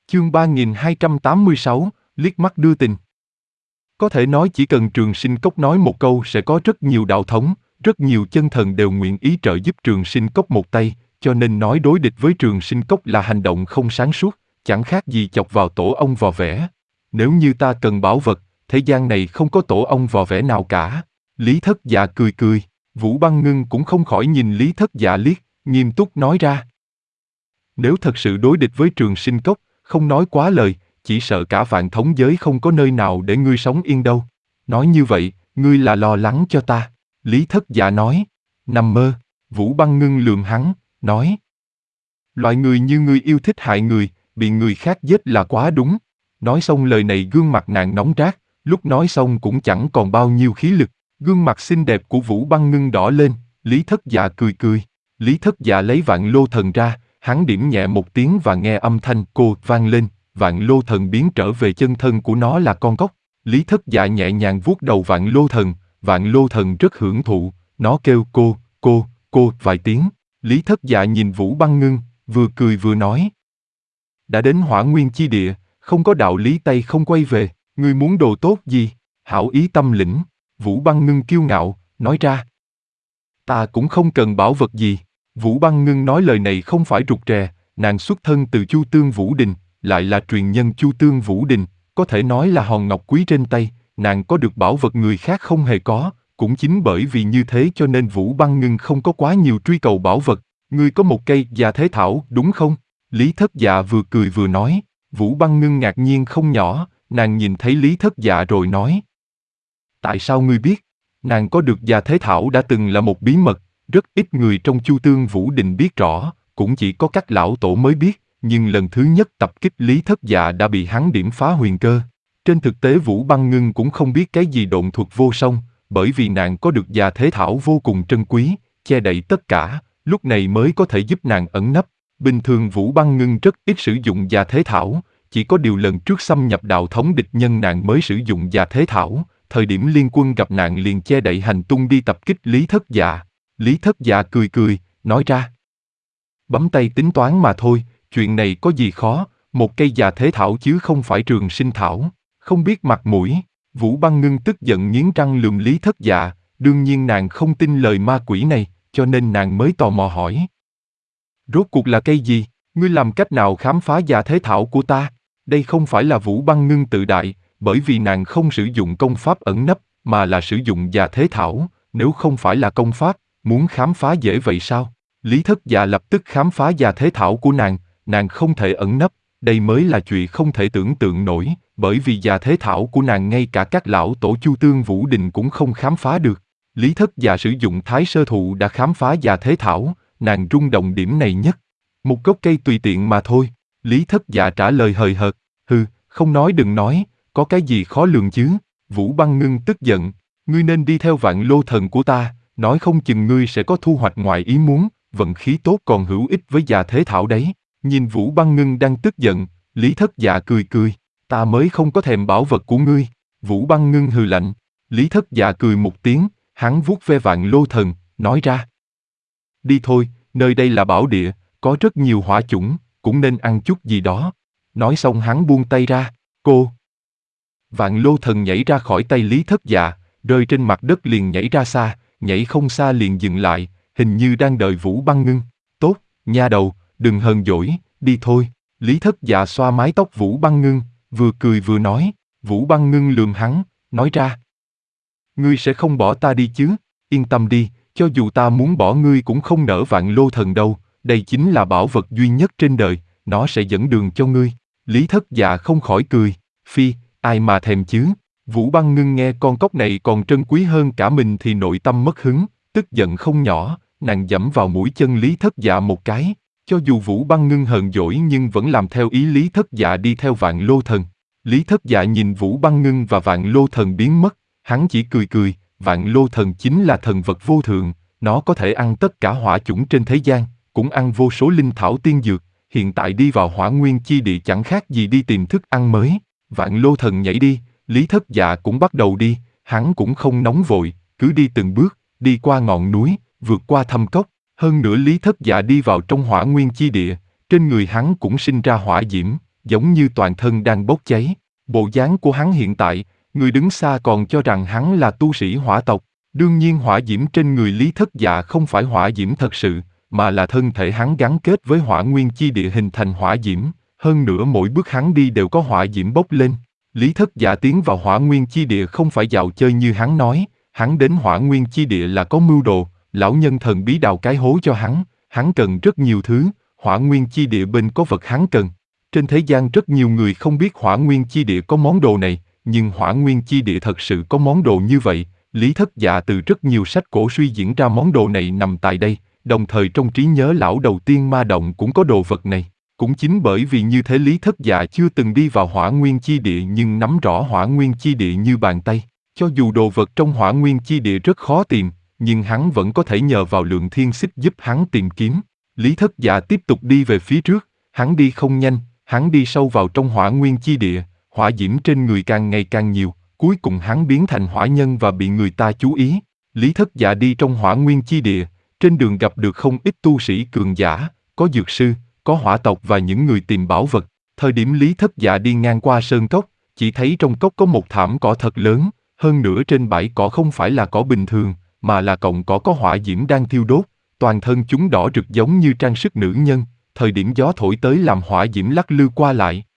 Chương 3286, liếc mắt đưa tình. Có thể nói chỉ cần Trường Sinh Cốc nói một câu sẽ có rất nhiều đạo thống, rất nhiều chân thần đều nguyện ý trợ giúp Trường Sinh Cốc một tay, cho nên nói đối địch với Trường Sinh Cốc là hành động không sáng suốt, chẳng khác gì chọc vào tổ ong vò vẽ. Nếu như ta cần bảo vật, thế gian này không có tổ ong vò vẽ nào cả. Lý Thất Dạ cười cười, Vũ Băng Ngưng cũng không khỏi nhìn Lý Thất Dạ liếc, nghiêm túc nói ra. Nếu thật sự đối địch với Trường Sinh Cốc, không nói quá lời, chỉ sợ cả vạn thống giới không có nơi nào để ngươi sống yên đâu. Nói như vậy, ngươi là lo lắng cho ta. Lý Thất Dạ nói. Nằm mơ. Vũ Băng Ngưng lườm hắn, nói. Loại người như ngươi yêu thích hại người, bị người khác giết là quá đúng. Nói xong lời này gương mặt nàng nóng rát, lúc nói xong cũng chẳng còn bao nhiêu khí lực. Gương mặt xinh đẹp của Vũ Băng Ngưng đỏ lên, Lý Thất Dạ cười cười. Lý Thất Dạ lấy Vạn Lô Thần ra, hắn điểm nhẹ một tiếng và nghe âm thanh cô vang lên, Vạn Lô Thần biến trở về chân thân của nó là con cóc. Lý Thất Dạ nhẹ nhàng vuốt đầu Vạn Lô Thần rất hưởng thụ, nó kêu cô vài tiếng. Lý Thất Dạ nhìn Vũ Băng Ngưng, vừa cười vừa nói. Đã đến Hỏa Nguyên Chi Địa, không có đạo lý tay không quay về, ngươi muốn đồ tốt gì? Hảo ý tâm lĩnh. Vũ Băng Ngưng kiêu ngạo, nói ra. Ta cũng không cần bảo vật gì. Vũ Băng Ngưng nói lời này không phải rụt rè, nàng xuất thân từ Chu Tương Vũ Đình, lại là truyền nhân Chu Tương Vũ Đình, có thể nói là hòn ngọc quý trên tay, nàng có được bảo vật người khác không hề có, cũng chính bởi vì như thế cho nên Vũ Băng Ngưng không có quá nhiều truy cầu bảo vật. Ngươi có một cây Già Thế Thảo, đúng không? Lý Thất Dạ vừa cười vừa nói. Vũ Băng Ngưng ngạc nhiên không nhỏ, nàng nhìn thấy Lý Thất Dạ rồi nói. Tại sao ngươi biết? Nàng có được Già Thế Thảo đã từng là một bí mật, rất ít người trong Chu Tương Vũ Đình biết rõ, cũng chỉ có các lão tổ mới biết, nhưng lần thứ nhất tập kích Lý Thất Dạ đã bị hắn điểm phá huyền cơ. Trên thực tế Vũ Băng Ngưng cũng không biết cái gì độn thuật vô song, bởi vì nàng có được Già Thế Thảo vô cùng trân quý, che đậy tất cả, lúc này mới có thể giúp nàng ẩn nấp. Bình thường Vũ Băng Ngưng rất ít sử dụng Già Thế Thảo, chỉ có điều lần trước xâm nhập đạo thống địch nhân nàng mới sử dụng Già Thế Thảo, thời điểm liên quân gặp nạn liền che đậy hành tung đi tập kích Lý Thất Dạ. Lý Thất Dạ cười cười, nói ra. Bấm tay tính toán mà thôi, chuyện này có gì khó, một cây Già Thế Thảo chứ không phải Trường Sinh Thảo, không biết mặt mũi. Vũ Băng Ngưng tức giận nghiến răng lườm Lý Thất Dạ, đương nhiên nàng không tin lời ma quỷ này, cho nên nàng mới tò mò hỏi. Rốt cuộc là cây gì, ngươi làm cách nào khám phá Già Thế Thảo của ta? Đây không phải là Vũ Băng Ngưng tự đại, bởi vì nàng không sử dụng công pháp ẩn nấp, mà là sử dụng Già Thế Thảo, nếu không phải là công pháp, muốn khám phá dễ vậy sao? Lý Thất Dạ lập tức khám phá Già Thế Thảo của nàng không thể ẩn nấp, đây mới là chuyện không thể tưởng tượng nổi, bởi vì Già Thế Thảo của nàng ngay cả các lão tổ Chu Tương Vũ Đình cũng không khám phá được. Lý Thất Dạ sử dụng Thái Sơ Thụ đã khám phá Già Thế Thảo, nàng rung động điểm này nhất. Một gốc cây tùy tiện mà thôi. Lý Thất Dạ trả lời hời hợt, không nói đừng nói, có cái gì khó lường chứ? Vũ Băng Ngưng tức giận, ngươi nên đi theo Vạn Lô Thần của ta, nói không chừng ngươi sẽ có thu hoạch ngoài ý muốn, vận khí tốt còn hữu ích với Già Thế Thảo đấy. Nhìn Vũ Băng Ngưng đang tức giận, Lý Thất Dạ cười cười, ta mới không có thèm bảo vật của ngươi. Vũ Băng Ngưng hừ lạnh, Lý Thất Dạ cười một tiếng, hắn vuốt ve Vạn Lô Thần, nói ra. Đi thôi, nơi đây là bảo địa, có rất nhiều hỏa chủng, cũng nên ăn chút gì đó. Nói xong hắn buông tay ra, cô. Vạn Lô Thần nhảy ra khỏi tay Lý Thất Dạ, rơi trên mặt đất liền nhảy ra xa, nhảy không xa liền dừng lại, hình như đang đợi Vũ Băng Ngưng. Tốt, nha đầu, đừng hờn dỗi, đi thôi. Lý Thất Dạ xoa mái tóc Vũ Băng Ngưng, vừa cười vừa nói. Vũ Băng Ngưng lườm hắn, nói ra. Ngươi sẽ không bỏ ta đi chứ, yên tâm đi, cho dù ta muốn bỏ ngươi cũng không nỡ Vạn Lô Thần đâu, đây chính là bảo vật duy nhất trên đời, nó sẽ dẫn đường cho ngươi. Lý Thất Dạ không khỏi cười, phi, ai mà thèm chứ. Vũ Băng Ngưng nghe con cóc này còn trân quý hơn cả mình thì nội tâm mất hứng, tức giận không nhỏ, nàng giẫm vào mũi chân Lý Thất Dạ một cái. Cho dù Vũ Băng Ngưng hờn dỗi nhưng vẫn làm theo ý Lý Thất Dạ đi theo Vạn Lô Thần. Lý Thất Dạ nhìn Vũ Băng Ngưng và Vạn Lô Thần biến mất, hắn chỉ cười cười, Vạn Lô Thần chính là thần vật vô thượng, nó có thể ăn tất cả hỏa chủng trên thế gian, cũng ăn vô số linh thảo tiên dược, hiện tại đi vào Hỏa Nguyên Chi Địa chẳng khác gì đi tìm thức ăn mới. Vạn Lô Thần nhảy đi, Lý Thất Dạ cũng bắt đầu đi, hắn cũng không nóng vội, cứ đi từng bước, đi qua ngọn núi, vượt qua thâm cốc, hơn nữa Lý Thất Dạ đi vào trong Hỏa Nguyên Chi Địa, trên người hắn cũng sinh ra hỏa diễm, giống như toàn thân đang bốc cháy. Bộ dáng của hắn hiện tại, người đứng xa còn cho rằng hắn là tu sĩ hỏa tộc. Đương nhiên hỏa diễm trên người Lý Thất Dạ không phải hỏa diễm thật sự, mà là thân thể hắn gắn kết với hỏa nguyên chi địa hình thành hỏa diễm, hơn nữa mỗi bước hắn đi đều có hỏa diễm bốc lên. Lý Thất Dạ tiến vào hỏa nguyên chi địa không phải dạo chơi như hắn nói, hắn đến hỏa nguyên chi địa là có mưu đồ, lão nhân thần bí đào cái hố cho hắn cần rất nhiều thứ, hỏa nguyên chi địa bên có vật hắn cần. Trên thế gian rất nhiều người không biết hỏa nguyên chi địa có món đồ này, nhưng hỏa nguyên chi địa thật sự có món đồ như vậy. Lý Thất Dạ từ rất nhiều sách cổ suy diễn ra món đồ này nằm tại đây, đồng thời trong trí nhớ lão đầu tiên ma động cũng có đồ vật này. Cũng chính bởi vì như thế Lý Thất Dạ chưa từng đi vào hỏa nguyên chi địa nhưng nắm rõ hỏa nguyên chi địa như bàn tay. Cho dù đồ vật trong hỏa nguyên chi địa rất khó tìm, nhưng hắn vẫn có thể nhờ vào lượng thiên xích giúp hắn tìm kiếm. Lý Thất Dạ tiếp tục đi về phía trước, hắn đi không nhanh, hắn đi sâu vào trong hỏa nguyên chi địa, hỏa diễm trên người càng ngày càng nhiều, cuối cùng hắn biến thành hỏa nhân và bị người ta chú ý. Lý Thất Dạ đi trong hỏa nguyên chi địa, trên đường gặp được không ít tu sĩ cường giả, có dược sư, có hỏa tộc và những người tìm bảo vật. Thời điểm Lý Thất Dạ đi ngang qua sơn cốc, chỉ thấy trong cốc có một thảm cỏ thật lớn, hơn nữa trên bãi cỏ không phải là cỏ bình thường, mà là cọng cỏ có hỏa diễm đang thiêu đốt, toàn thân chúng đỏ rực giống như trang sức nữ nhân, thời điểm gió thổi tới làm hỏa diễm lắc lư qua lại.